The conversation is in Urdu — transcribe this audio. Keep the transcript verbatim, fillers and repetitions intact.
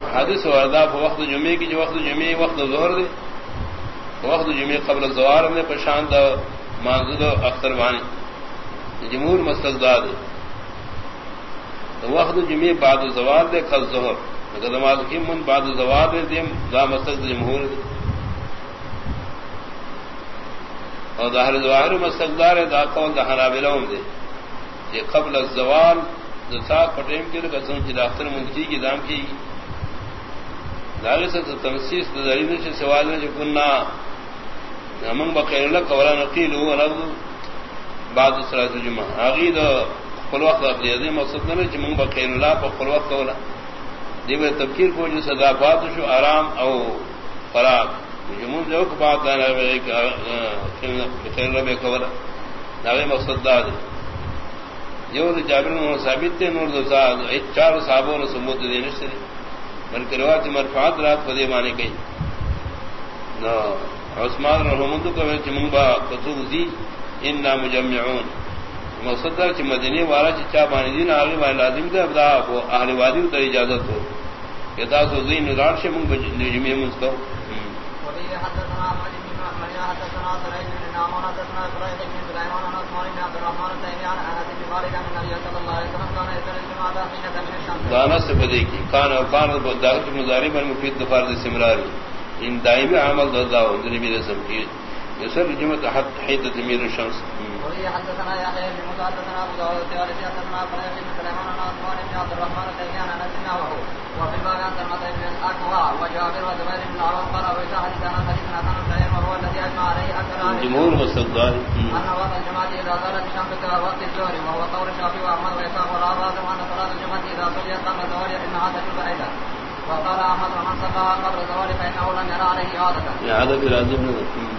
حدیث وردہ وقت جمعے کی جو وقت جمعے وقت ظہر دے وقت جمعے قبل الزوار نے پشاند مانزد اختر بانی جمہور مستقداد وقت جمعے بعد الزوار دے خل ظہر نماز کی من بعد الزوار دے دیم دا مستقد جمہور دے اور ظاہر ظواہر مستقدار ہے دا قول دا حنابلہم دے یہ قبل الزوال دساق پٹیم کے لئے قسم کی داختر منجی کی دام کی داغی سے تنسیس دلیل سے سوال میں جو کننا ہمیں بخیر اللہ قولا نقیل ہوا لفظ بعد صلاة الجمعہ آغید قل وقت اقلی عظیم مقصد نہ کہ من بخیر اللہ پر قل وقت قولا دیو تفکیر کو جو صداقات شو آرام او فراغ جمعہ جو بات دانا بخیر اللہ بے قولا داغی مقصد دا دے جو جابر نے ثابت تھے نور دو چار صحابوں نے ثبوت دینے سے بلکہ روایت مرفوعات رات پدے مانے گئی نہ عثمان رحمۃ کو چمنبا قصوزی اننا مجمعون مصدر چ مدینے والا چا مانی دین اگے والا لازم تھا ابدا وہ اہل وادی کی اجازت ہو کہ تا سو زین راٹ سے من جمعہ مستو دانا سے بدے کی کان اوقان دعوت مضارع بن مفید دفار استمراری ان دائمی عمل دعا نبی رسم کی یسر جمع تحت حید تمیر الشمس وهي حدثنا يا خير بن حدثنا ابو داود الطيالسي حدثنا فريق بن سليمان عن عثمان بن عبد الرحمن التيمي عن انس وهو وفي الباب عن سلمة بن الاكوع وجابر وزبير بن العوام قال وإذا حدثنا حديثنا عن الشعير وهو الذي اجمع عليه اكثر اهل جمهور مستقدار ان وقت الجماعه اذا زالت الشمس كوقت الظهر وهو قول الشافعي واحمد واسحاق والعراض وان صلاه الجمعه اذا صليت قبل الظهر انها تجب ايضا وقال احمد ومن صلى قبل الظهر فانه لم يرى عليه عاده عاده لازم